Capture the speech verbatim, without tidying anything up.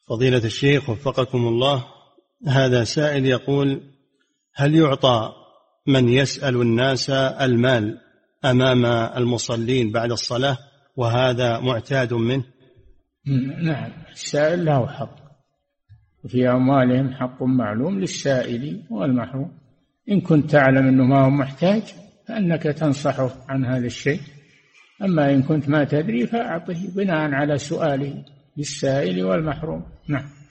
فضيلة الشيخ وفقكم الله، هذا سائل يقول: هل يعطى من يسأل الناس المال أمام المصلين بعد الصلاة وهذا معتاد منه؟ نعم، السائل له حق، وفي أموالهم حق معلوم للسائل والمحروم. إن كنت تعلم أنه ما هو محتاج فأنك تنصحه عن هذا الشيء، أما إن كنت ما تدري فأعطه بناء على سؤاله للسائل والمحروم. نعم.